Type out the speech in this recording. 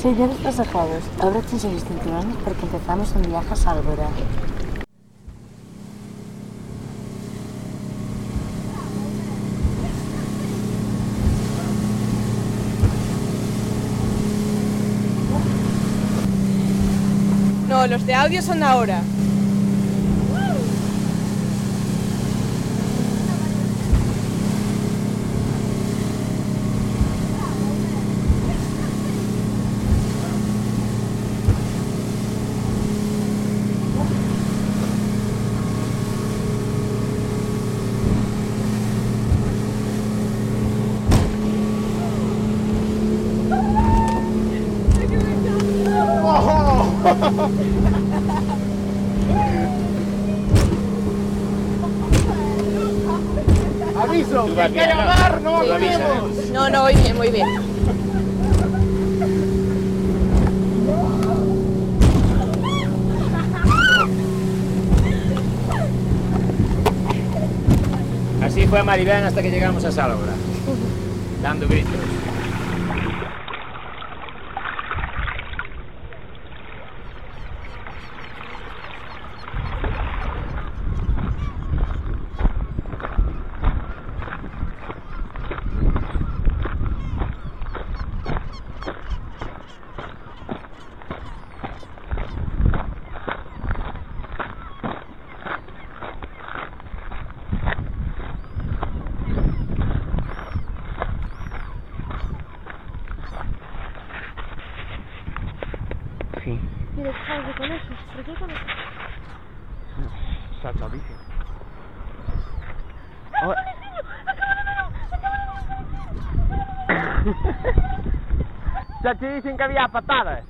Señores pasajeros, abróchense los cinturones porque empezamos un viaje a Sálvora. No, los de audio son ahora. Aviso, que hay que llamar, no volvemos. No, muy bien, muy bien. Así fue Maribén hasta que llegamos a Sálvora, dando gritos. Sí. Mira, ¿sabes con eso? ¿Por qué con eso? Salta, bici. Ya te dicen que había patadas.